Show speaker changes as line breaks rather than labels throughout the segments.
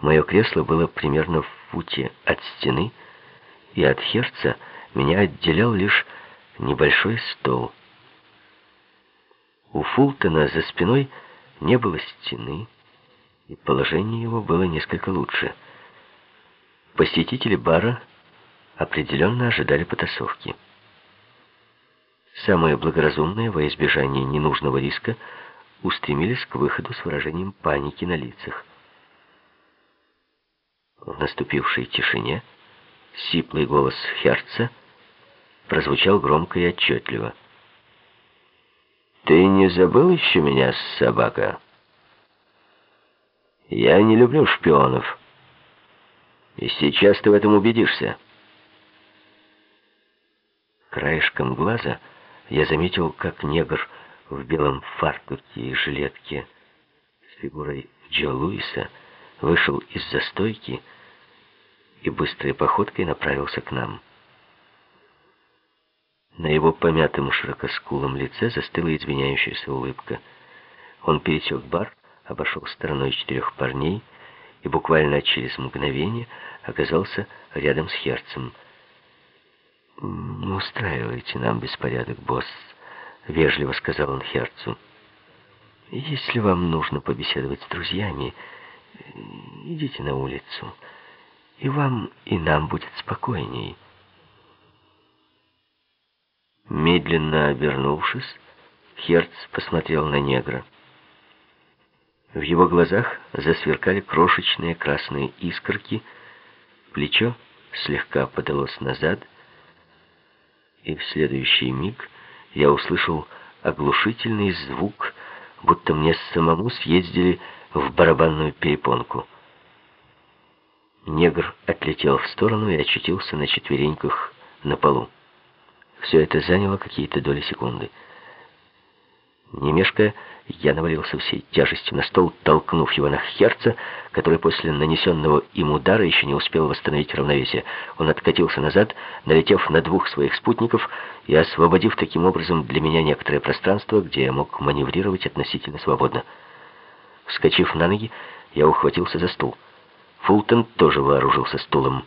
Мое кресло было примерно в футе от стены, и от Херца меня отделял лишь небольшой стол. У Фултона за спиной не было стены, и положение его было несколько лучше. Посетители бара определенно ожидали потасовки. Самые благоразумные, во избежание ненужного риска, устремились к выходу с выражением паники на лицах. В наступившей тишине сиплый голос Херца прозвучал громко и отчетливо. «Ты не забыл еще меня, собака? Я не люблю шпионов. И сейчас ты в этом убедишься». Краешком глаза я заметил, как негр в белом фартуке и жилетке с фигурой Джо Луиса вышел из застойки и быстрой походкой направился к нам. На его помятом широкоскулом лице застыла извиняющаяся улыбка. Он пересек бар, обошел стороной 4 парней и буквально через мгновение оказался рядом с Херцем. «Не устраивайте нам беспорядок, босс», — вежливо сказал он Херцу. «Если вам нужно побеседовать с друзьями, идите на улицу, и вам, и нам будет спокойней». Медленно обернувшись, Херц посмотрел на негра. В его глазах засверкали крошечные красные искорки, плечо слегка подалось назад, и в следующий миг я услышал оглушительный звук, будто мне самому съездили в барабанную перепонку. Негр отлетел в сторону и очутился на четвереньках на полу. Все это заняло какие-то доли секунды. Не мешкая, я навалился всей тяжестью на стол, толкнув его на Херца, который после нанесенного им удара еще не успел восстановить равновесие. Он откатился назад, налетев на 2 своих спутников и освободив таким образом для меня некоторое пространство, где я мог маневрировать относительно свободно. Вскочив на ноги, я ухватился за стул. Фултон тоже вооружился стулом.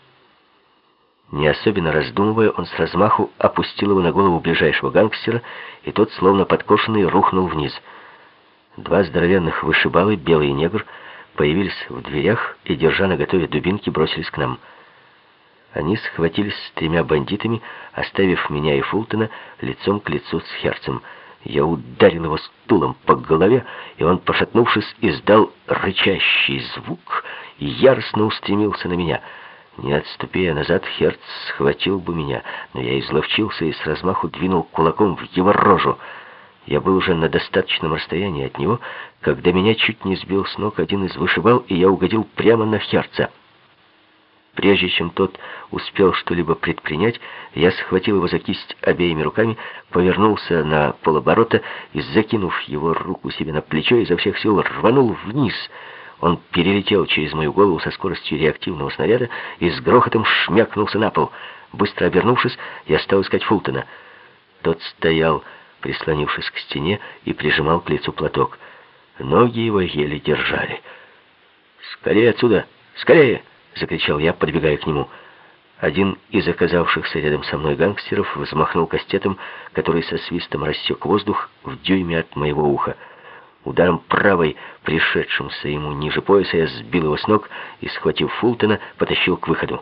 Не особенно раздумывая, он с размаху опустил его на голову ближайшего гангстера, и тот, словно подкошенный, рухнул вниз. 2 здоровенных вышибалы, белый и негр, появились в дверях и, держа наготове дубинки, бросились к нам. Они схватились с 3 бандитами, оставив меня и Фултона лицом к лицу с Херцем. Я ударил его стулом по голове, и он, пошатнувшись, издал рычащий звук и яростно устремился на меня. Не отступая назад, Херц схватил бы меня, но я изловчился и с размаху двинул кулаком в его рожу. Я был уже на достаточном расстоянии от него, когда меня чуть не сбил с ног один из вышибал, и я угодил прямо на Херца. Прежде чем тот успел что-либо предпринять, я схватил его за кисть обеими руками, повернулся на полоборота и, закинув его руку себе на плечо, изо всех сил рванул вниз. Он перелетел через мою голову со скоростью реактивного снаряда и с грохотом шмякнулся на пол. Быстро обернувшись, я стал искать Фултона. Тот стоял, прислонившись к стене, и прижимал к лицу платок. Ноги его еле держали. «Скорее отсюда! Скорее!» — закричал я, подбегая к нему. Один из оказавшихся рядом со мной гангстеров взмахнул кастетом, который со свистом рассек воздух в дюйме от моего уха. Ударом правой, пришедшимся ему ниже пояса, я сбил его с ног и, схватив Фултона, потащил к выходу.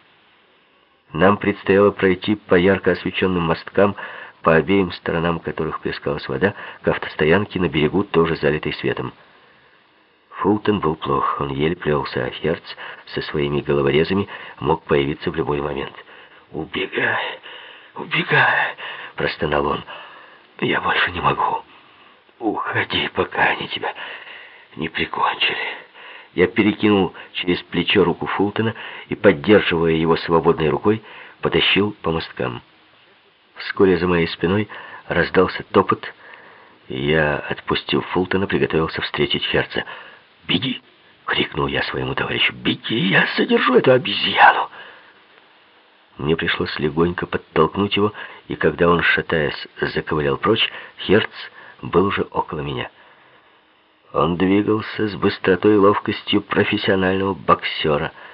Нам предстояло пройти по ярко освещенным мосткам, по обеим сторонам которых плескалась вода, к автостоянке на берегу, тоже залитой светом. Фултон был плох, он еле плелся, а Херц со своими головорезами мог появиться в любой момент. «Убегай, убегай!» — простонал он. «Я больше не могу. Уходи, пока они тебя не прикончили». Я перекинул через плечо руку Фултона и, поддерживая его свободной рукой, потащил по мосткам. Вскоре за моей спиной раздался топот, и я, отпустив Фултона, приготовился встретить Херца. «Беги!» — крикнул я своему товарищу. «Беги, я содержу эту обезьяну!» Мне пришлось легонько подтолкнуть его, и когда он, шатаясь, заковылял прочь, Херц был уже около меня. Он двигался с быстротой и ловкостью профессионального боксера —